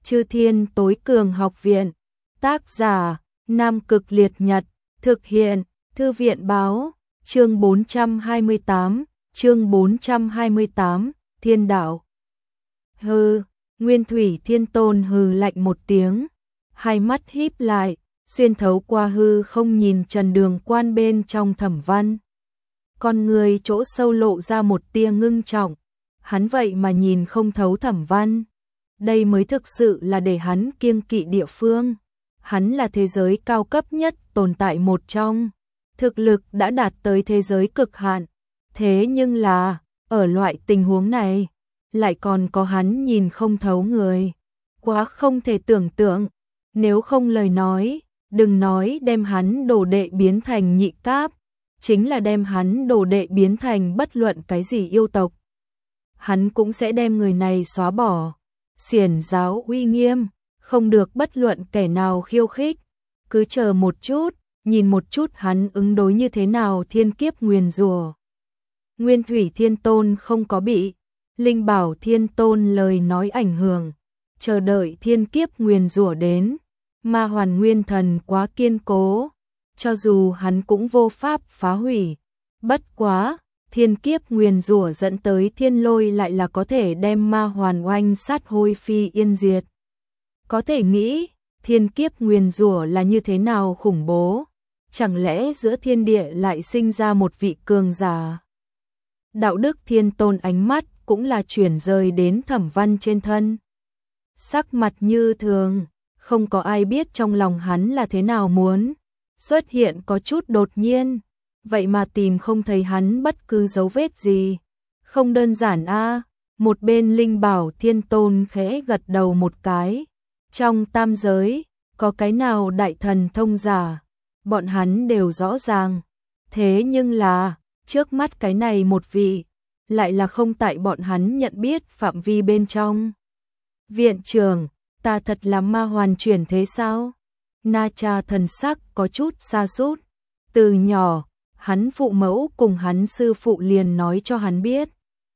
Chư Thiên Tối Cường Học Viện. Tác giả: Nam Cực Liệt Nhật. Thực hiện: Thư viện báo. Chương 428, Thiên Đạo. Hừ, Nguyên Thủy Thiên Tôn hừ lạnh một tiếng, hai mắt híp lại, xuyên thấu qua hư không nhìn Trần Đường Quan bên trong Thẩm Văn. Con người chỗ sâu lộ ra một tia ngưng trọng, hắn vậy mà nhìn không thấu Thẩm Văn. Đây mới thực sự là để hắn kiêng kỵ địa phương. Hắn là thế giới cao cấp nhất tồn tại một trong, thực lực đã đạt tới thế giới cực hạn. Thế nhưng là, ở loại tình huống này, lại còn có hắn nhìn không thấu người. Quá không thể tưởng tượng, nếu không lời nói, đừng nói đem hắn đồ đệ biến thành nhị cáp, chính là đem hắn đồ đệ biến thành bất luận cái gì yêu tộc. Hắn cũng sẽ đem người này xóa bỏ, xiển giáo uy nghiêm, không được bất luận kẻ nào khiêu khích. Cứ chờ một chút, nhìn một chút hắn ứng đối như thế nào thiên kiếp nguyền rủa. Nguyên Thủy Thiên Tôn không có bị Linh Bảo Thiên Tôn lời nói ảnh hưởng, chờ đợi thiên kiếp nguyền rủa đến. Ma Hoàn Nguyên Thần quá kiên cố, cho dù hắn cũng vô pháp phá hủy. Bất quá, thiên kiếp nguyền rủa dẫn tới thiên lôi lại là có thể đem Ma Hoàn oanh sát hôi phi yên diệt. Có thể nghĩ, thiên kiếp nguyền rủa là như thế nào khủng bố, chẳng lẽ giữa thiên địa lại sinh ra một vị cường giả. Đạo Đức Thiên Tôn ánh mắt cũng là chuyển rời đến Thẩm Văn trên thân. Sắc mặt như thường, không có ai biết trong lòng hắn là thế nào muốn. Xuất hiện có chút đột nhiên, vậy mà tìm không thấy hắn bất cứ dấu vết gì. Không đơn giản a. Một bên Linh Bảo Thiên Tôn khẽ gật đầu một cái. Trong tam giới, có cái nào đại thần thông giả, bọn hắn đều rõ ràng. Thế nhưng là, trước mắt cái này một vị, lại là không tại bọn hắn nhận biết phạm vi bên trong. Viện trưởng, ta thật là Ma Hoàn chuyển thế sao? Na Cha thần sắc có chút sa sút. Từ nhỏ, hắn phụ mẫu cùng hắn sư phụ liền nói cho hắn biết.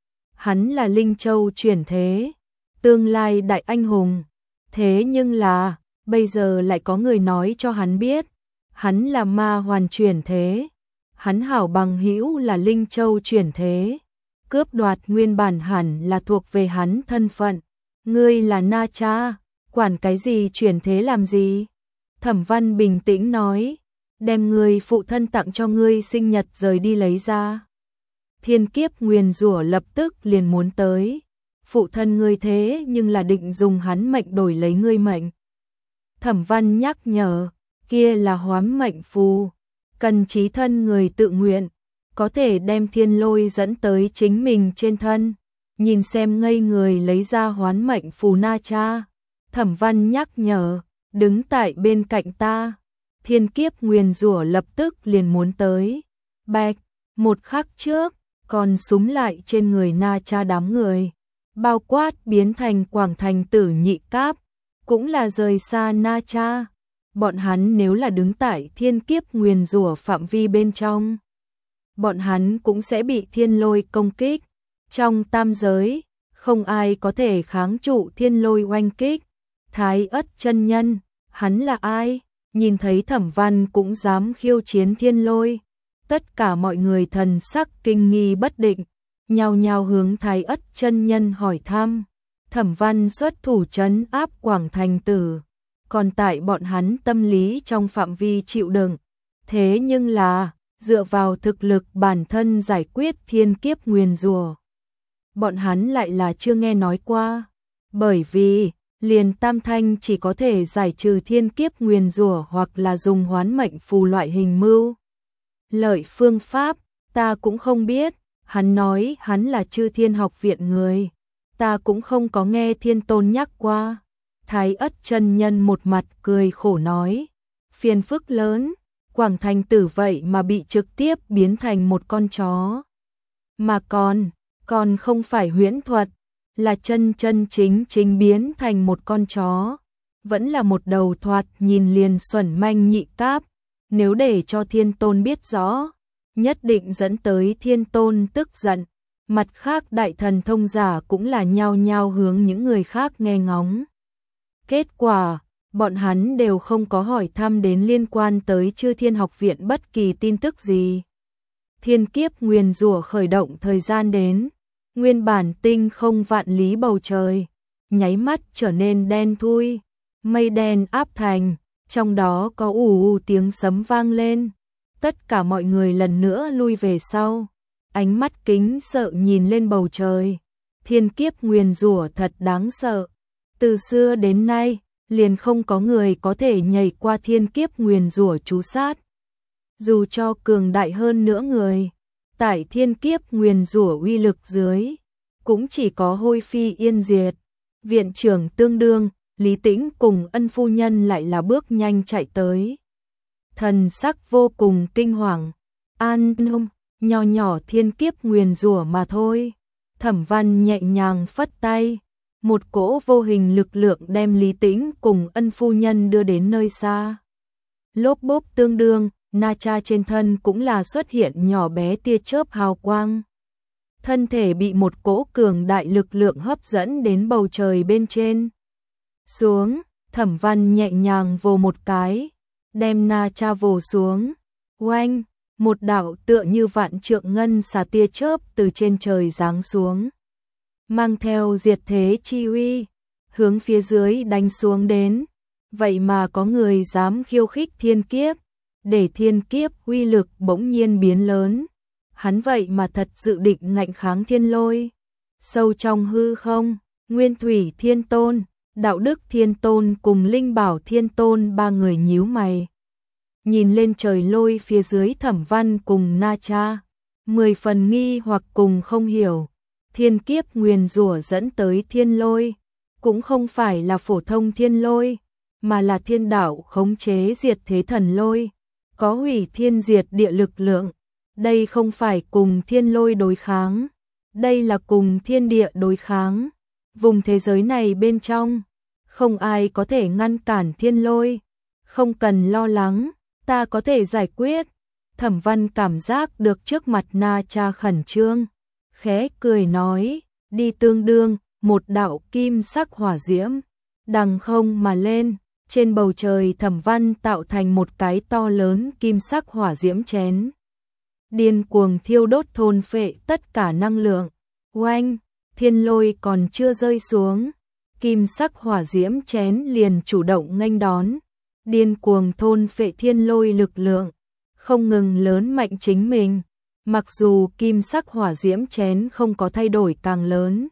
Hắn là Linh Châu chuyển thế, tương lai đại anh hùng. Thế nhưng là, bây giờ lại có người nói cho hắn biết, hắn là Ma Hoàn chuyển thế. Hắn hảo bằng hữu là Linh Châu chuyển thế. Cướp đoạt nguyên bản hẳn là thuộc về hắn thân phận. Ngươi là Na Cha, quản cái gì chuyển thế làm gì? Thẩm Văn bình tĩnh nói, đem người phụ thân tặng cho ngươi sinh nhật rời đi lấy ra. Thiên kiếp nguyền rủa lập tức liền muốn tới. Phụ thân ngươi thế nhưng là định dùng hắn mệnh đổi lấy ngươi mệnh. Thẩm Văn nhắc nhở, kia là hoán mệnh phù, cần chí thân người tự nguyện, có thể đem thiên lôi dẫn tới chính mình trên thân. Nhìn xem ngây người lấy ra hoán mệnh phù Na Cha. Thẩm Văn nhắc nhở, đứng tại bên cạnh ta. Thiên kiếp nguyền rủa lập tức liền muốn tới. Bạch, một khắc trước, còn súng lại trên người Na Cha đám người. Bao quát biến thành Quảng Thành Tử nhị cáp, cũng là rời xa Na Cha. Bọn hắn nếu là đứng tại thiên kiếp nguyền rủa phạm vi bên trong, bọn hắn cũng sẽ bị thiên lôi công kích. Trong tam giới, không ai có thể kháng trụ thiên lôi oanh kích. Thái Ất chân nhân, hắn là ai? Nhìn thấy Thẩm Văn cũng dám khiêu chiến thiên lôi. Tất cả mọi người thần sắc kinh nghi bất định, nhao nhao hướng Thái Ất chân nhân hỏi thăm. Thẩm Văn xuất thủ trấn áp Quảng Thành Tử, còn tại bọn hắn tâm lý trong phạm vi chịu đựng. Thế nhưng là, dựa vào thực lực bản thân giải quyết thiên kiếp nguyền rủa, bọn hắn lại là chưa nghe nói qua. Bởi vì, liền Tam Thanh chỉ có thể giải trừ thiên kiếp nguyền rủa hoặc là dùng hoán mệnh phù loại hình mưu lợi phương pháp, ta cũng không biết. Hắn nói hắn là Chư Thiên Học Viện người, ta cũng không có nghe Thiên Tôn nhắc qua. Thái Ất chân nhân một mặt cười khổ nói, phiền phức lớn, Quảng Thành Tử vậy mà bị trực tiếp biến thành một con chó. Mà còn không phải huyễn thuật, là chân chính biến thành một con chó. Vẫn là một đầu thoạt nhìn liền xuẩn manh nhị cáp. Nếu để cho Thiên Tôn biết rõ, nhất định dẫn tới Thiên Tôn tức giận. Mặt khác đại thần thông giả cũng là nhao nhao hướng những người khác nghe ngóng. Kết quả, bọn hắn đều không có hỏi thăm đến liên quan tới Chư Thiên Học Viện bất kỳ tin tức gì. Thiên kiếp nguyền rủa khởi động thời gian đến, nguyên bản tinh không vạn lý bầu trời, nháy mắt trở nên đen thui, mây đen áp thành, trong đó có ù ù tiếng sấm vang lên. Tất cả mọi người lần nữa lui về sau, ánh mắt kính sợ nhìn lên bầu trời. Thiên kiếp nguyền rủa thật đáng sợ. Từ xưa đến nay, liền không có người có thể nhảy qua thiên kiếp nguyền rủa trú sát. Dù cho cường đại hơn nữa người, tại thiên kiếp nguyền rủa uy lực dưới, cũng chỉ có hôi phi yên diệt. Viện trưởng tương đương, Lý Tĩnh cùng Ân phu nhân lại là bước nhanh chạy tới. Thần sắc vô cùng kinh hoàng. An nông, nhỏ nhỏ thiên kiếp nguyền rủa mà thôi. Thẩm Văn nhẹ nhàng phất tay, một cỗ vô hình lực lượng đem Lý Tĩnh cùng Ân phu nhân đưa đến nơi xa. Lốp bốp tương đương, Na Cha trên thân cũng là xuất hiện nhỏ bé tia chớp hào quang. Thân thể bị một cỗ cường đại lực lượng hấp dẫn đến bầu trời bên trên. Xuống, Thẩm Văn nhẹ nhàng vồ một cái, đem Na Cha vồ xuống. Oanh, một đạo tựa như vạn trượng ngân xà tia chớp từ trên trời giáng xuống, mang theo diệt thế chi uy, hướng phía dưới đánh xuống đến. Vậy mà có người dám khiêu khích thiên kiếp, để thiên kiếp uy lực bỗng nhiên biến lớn. Hắn vậy mà thật dự định ngạnh kháng thiên lôi. Sâu trong hư không, Nguyên Thủy Thiên Tôn, Đạo Đức Thiên Tôn cùng Linh Bảo Thiên Tôn ba người nhíu mày. Nhìn lên trời lôi phía dưới Thẩm Văn cùng Na Cha, 10 phần nghi hoặc cùng không hiểu. Thiên kiếp nguyền rủa dẫn tới thiên lôi, cũng không phải là phổ thông thiên lôi, mà là thiên đạo khống chế diệt thế thần lôi, có hủy thiên diệt địa lực lượng. Đây không phải cùng thiên lôi đối kháng, đây là cùng thiên địa đối kháng. Vùng thế giới này bên trong, không ai có thể ngăn cản thiên lôi. Không cần lo lắng, ta có thể giải quyết. Thẩm Văn cảm giác được trước mặt Na Cha khẩn trương, khẽ cười nói, đi tương đương, một đạo kim sắc hỏa diễm, đằng không mà lên, trên bầu trời Thẩm Văn tạo thành một cái to lớn kim sắc hỏa diễm chén. Điên cuồng thiêu đốt thôn phệ tất cả năng lượng. Oanh, thiên lôi còn chưa rơi xuống, kim sắc hỏa diễm chén liền chủ động nghênh đón, điên cuồng thôn phệ thiên lôi lực lượng, không ngừng lớn mạnh chính mình. Mặc dù kim sắc hỏa diễm chén không có thay đổi càng lớn,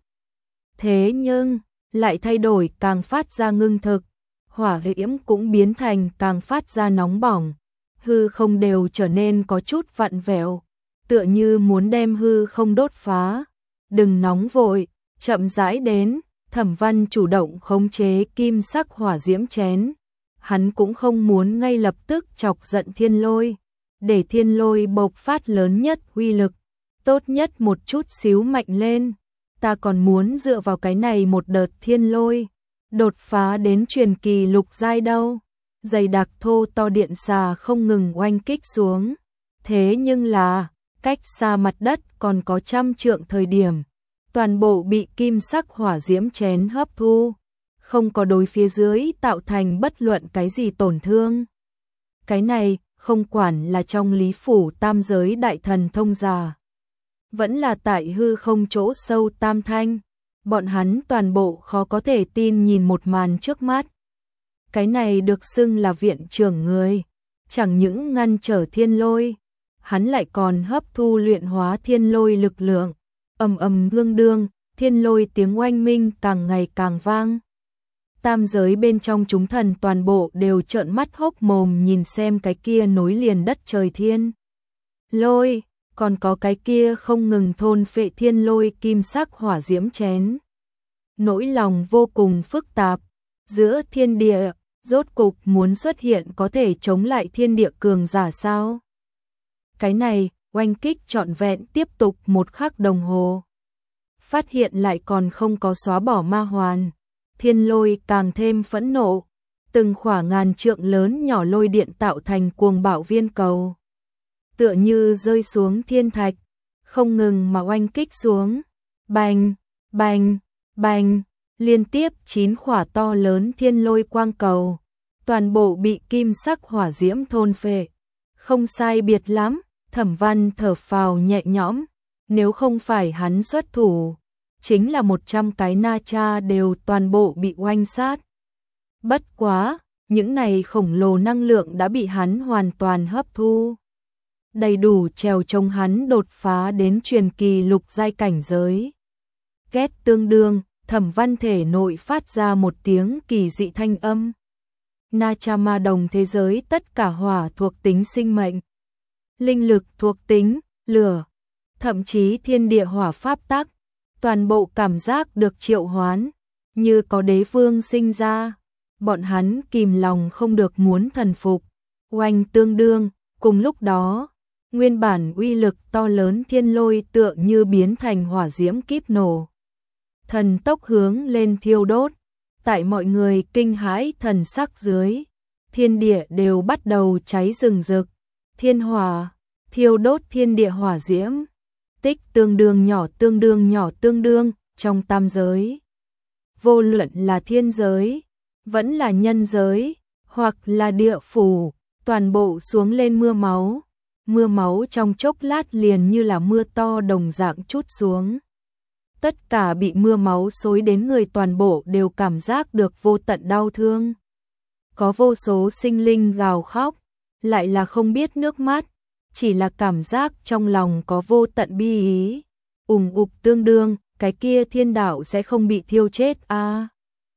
thế nhưng lại thay đổi càng phát ra ngưng thực, hỏa diễm cũng biến thành càng phát ra nóng bỏng, hư không đều trở nên có chút vặn vẹo, tựa như muốn đem hư không đốt phá. Đừng nóng vội, chậm rãi đến. Thẩm Văn chủ động khống chế kim sắc hỏa diễm chén, hắn cũng không muốn ngay lập tức chọc giận thiên lôi, để thiên lôi bộc phát lớn nhất uy lực, tốt nhất một chút xíu mạnh lên. Ta còn muốn dựa vào cái này một đợt thiên lôi, đột phá đến truyền kỳ lục giai đâu. Dày đặc thô to điện xà không ngừng oanh kích xuống. Thế nhưng là, cách xa mặt đất còn có 100 trượng thời điểm, toàn bộ bị kim sắc hỏa diễm chén hấp thu, không có đối phía dưới tạo thành bất luận cái gì tổn thương. Cái này không quản là trong Lý Phủ tam giới đại thần thông giả, vẫn là tại hư không chỗ sâu tam thanh, bọn hắn toàn bộ khó có thể tin nhìn một màn trước mắt. Cái này được xưng là viện trưởng người, chẳng những ngăn trở thiên lôi, hắn lại còn hấp thu luyện hóa thiên lôi lực lượng. Ầm ầm đương đương, thiên lôi tiếng oanh minh càng ngày càng vang. Tam giới bên trong chúng thần toàn bộ đều trợn mắt hốc mồm nhìn xem cái kia nối liền đất trời thiên lôi, còn có cái kia không ngừng thôn phệ thiên lôi kim sắc hỏa diễm chén. Nỗi lòng vô cùng phức tạp, giữa thiên địa, rốt cục muốn xuất hiện có thể chống lại thiên địa cường giả sao? Cái này, oanh kích trọn vẹn tiếp tục 1 khắc đồng hồ. Phát hiện lại còn không có xóa bỏ ma hoàn, thiên lôi càng thêm phẫn nộ, từng khỏa ngàn trượng lớn nhỏ lôi điện tạo thành cuồng bạo viên cầu, tựa như rơi xuống thiên thạch, không ngừng mà oanh kích xuống. Bành, bành, bành, liên tiếp 9 khỏa to lớn thiên lôi quang cầu, toàn bộ bị kim sắc hỏa diễm thôn phệ. Không sai biệt lắm, Thẩm Văn thở phào nhẹ nhõm, nếu không phải hắn xuất thủ, chính là 100 cái Na Cha đều toàn bộ bị oanh sát. Bất quá, những này khổng lồ năng lượng đã bị hắn hoàn toàn hấp thu, đầy đủ trèo chống hắn đột phá đến truyền kỳ lục giai cảnh giới. Két tương đương, Thẩm Văn thể nội phát ra một tiếng kỳ dị thanh âm. Na Cha ma đồng thế giới tất cả hỏa thuộc tính sinh mệnh, linh lực thuộc tính lửa, thậm chí thiên địa hỏa pháp tắc, toàn bộ cảm giác được triệu hoán, như có đế vương sinh ra. Bọn hắn kìm lòng không được muốn thần phục. Oanh tương đương, cùng lúc đó, nguyên bản uy lực to lớn thiên lôi tựa như biến thành hỏa diễm kíp nổ, thần tốc hướng lên thiêu đốt. Tại mọi người kinh hãi thần sắc dưới, thiên địa đều bắt đầu cháy rừng rực. Thiên hỏa thiêu đốt thiên địa hỏa diễm, tích tương đương nhỏ tương đương trong tam giới. Vô luận là thiên giới, vẫn là nhân giới, hoặc là địa phủ, toàn bộ xuống lên mưa máu. Mưa máu trong chốc lát liền như là mưa to đồng dạng trút xuống. Tất cả bị mưa máu xối đến người toàn bộ đều cảm giác được vô tận đau thương. Có vô số sinh linh gào khóc, lại là không biết nước mắt, chỉ là cảm giác trong lòng có vô tận bi ý. Ục tương đương, cái kia thiên đạo sẽ không bị thiêu chết à.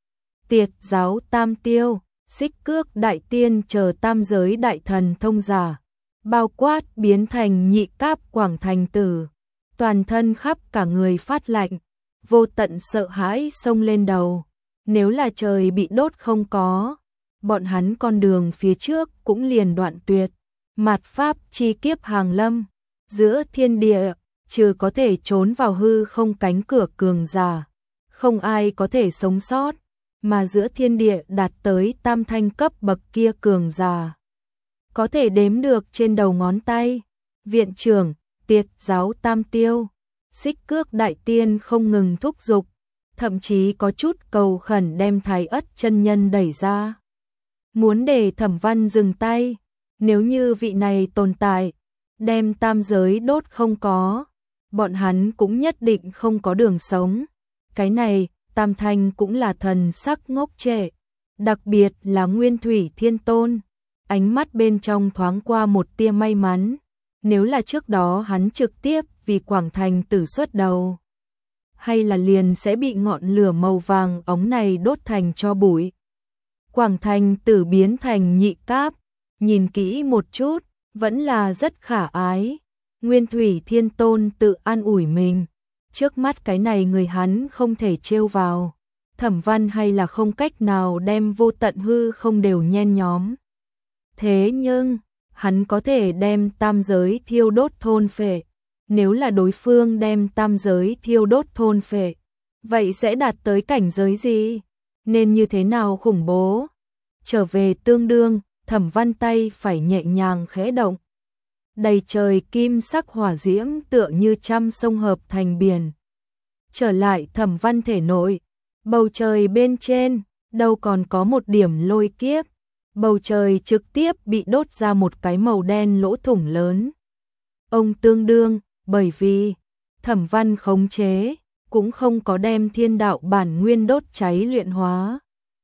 Tiệt giáo tam tiêu, Xích Cước đại tiên chờ tam giới đại thần thông giả, bao quát biến thành nhị cáp Quảng Thành Tử, toàn thân khắp cả người phát lạnh, vô tận sợ hãi xông lên đầu. Nếu là trời bị đốt không có, bọn hắn con đường phía trước cũng liền đoạn tuyệt. Mạt pháp chi kiếp hàng lâm, giữa thiên địa, trừ có thể trốn vào hư không cánh cửa cường giả, không ai có thể sống sót, mà giữa thiên địa đạt tới tam thanh cấp bậc kia cường giả, có thể đếm được trên đầu ngón tay. Viện trưởng, Tiệt giáo tam tiêu, Xích Cước đại tiên không ngừng thúc giục, thậm chí có chút cầu khẩn đem Thái Ất chân nhân đẩy ra, muốn để Thẩm Văn dừng tay. Nếu như vị này tồn tại, đem tam giới đốt không có, bọn hắn cũng nhất định không có đường sống. Cái này, Tam Thanh cũng là thần sắc ngốc trệ, đặc biệt là Nguyên Thủy Thiên Tôn, ánh mắt bên trong thoáng qua một tia may mắn. Nếu là trước đó hắn trực tiếp vì Quảng Thành Tử xuất đầu, hay là liền sẽ bị ngọn lửa màu vàng óng này đốt thành tro bụi. Quảng Thành Tử biến thành nhị cáp, nhìn kỹ một chút, vẫn là rất khả ái. Nguyên Thủy Thiên Tôn tự an ủi mình, trước mắt cái này người hắn không thể trêu vào. Thẩm Văn hay là không cách nào đem vô tận hư không đều nhen nhóm. Thế nhưng, hắn có thể đem tam giới thiêu đốt thôn phệ. Nếu là đối phương đem tam giới thiêu đốt thôn phệ, vậy sẽ đạt tới cảnh giới gì? Nên như thế nào khủng bố? Trở về tương đương, Thẩm Văn tay phải nhẹ nhàng khẽ động. Đầy trời kim sắc hỏa diễm tựa như trăm sông hợp thành biển. Trở lại Thẩm Văn thể nội, bầu trời bên trên, đâu còn có một điểm lôi kiếp. Bầu trời trực tiếp bị đốt ra một cái màu đen lỗ thủng lớn. Ông tương đương, bởi vì Thẩm Văn khống chế, cũng không có đem thiên đạo bản nguyên đốt cháy luyện hóa.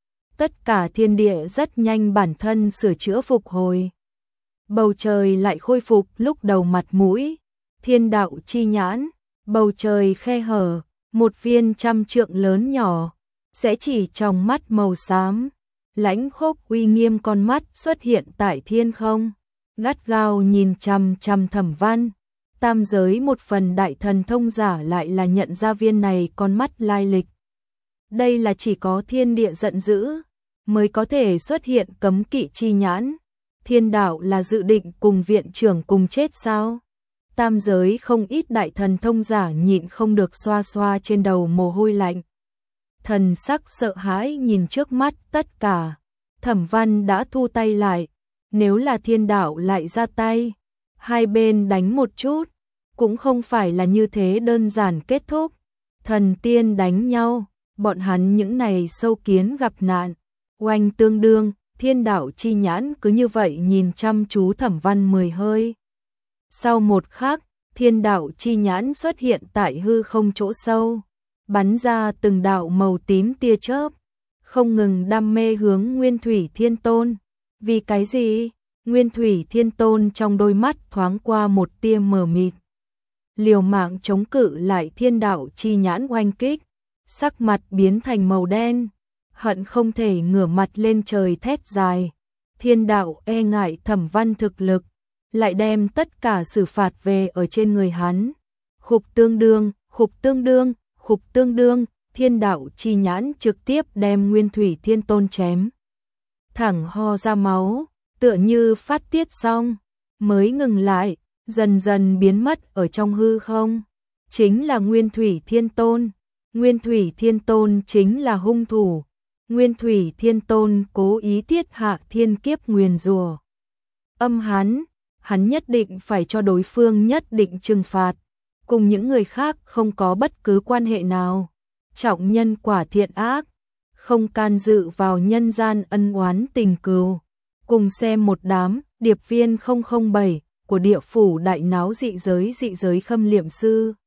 Tất cả thiên địa rất nhanh bản thân sửa chữa phục hồi. Bầu trời lại khôi phục lúc đầu mặt mũi. Thiên đạo chi nhãn, bầu trời khe hở, một viên trăm trượng lớn nhỏ, sẽ chỉ trong mắt màu xám. Lãnh khốc uy nghiêm con mắt xuất hiện tại thiên không, gắt gao nhìn chằm chằm Thẩm Văn. Tam giới một phần đại thần thông giả lại là nhận ra viên này con mắt lai lịch. Đây là chỉ có thiên địa giận dữ mới có thể xuất hiện cấm kỵ chi nhãn. Thiên đạo là dự định cùng viện trưởng cùng chết sao? Tam giới không ít đại thần thông giả nhịn không được xoa xoa trên đầu mồ hôi lạnh. Thần sắc sợ hãi nhìn trước mắt tất cả. Thẩm Văn đã thu tay lại. Nếu là thiên đạo lại ra tay, hai bên đánh một chút, cũng không phải là như thế đơn giản kết thúc. Thần tiên đánh nhau, bọn hắn những này sâu kiến gặp nạn. Oanh tương đương, Thiên đạo chi nhãn cứ như vậy nhìn chăm chú Thẩm Văn 10 hơi. Sau một khắc, Thiên đạo chi nhãn xuất hiện tại hư không chỗ sâu, bắn ra từng đạo màu tím tia chớp, không ngừng đam mê hướng Nguyên Thủy Thiên Tôn. Vì cái gì? Nguyên Thủy Thiên Tôn trong đôi mắt thoáng qua một tia mờ mịt. Liều mạng chống cự lại thiên đạo chi nhãn oanh kích, sắc mặt biến thành màu đen, hận không thể ngửa mặt lên trời thét dài. Thiên đạo e ngại Thẩm Văn thực lực, lại đem tất cả xử phạt về ở trên người hắn. Khục tương đương, khục tương đương, khục tương đương, thiên đạo chi nhãn trực tiếp đem Nguyên Thủy Thiên Tôn chém thẳng ho ra máu, tựa như phát tiết xong, mới ngừng lại, dần dần biến mất ở trong hư không. Chính là Nguyên Thủy Thiên Tôn. Nguyên Thủy Thiên Tôn chính là hung thủ. Nguyên Thủy Thiên Tôn cố ý tiết hạ thiên kiếp nguyền rủa. Hắn nhất định phải cho đối phương nhất định trừng phạt, cùng những người khác không có bất cứ quan hệ nào. Trọng nhân quả thiện ác, không can dự vào nhân gian ân oán tình cừu. Cùng xem một đám điệp viên 007 của địa phủ đại náo dị giới khâm liệm sư.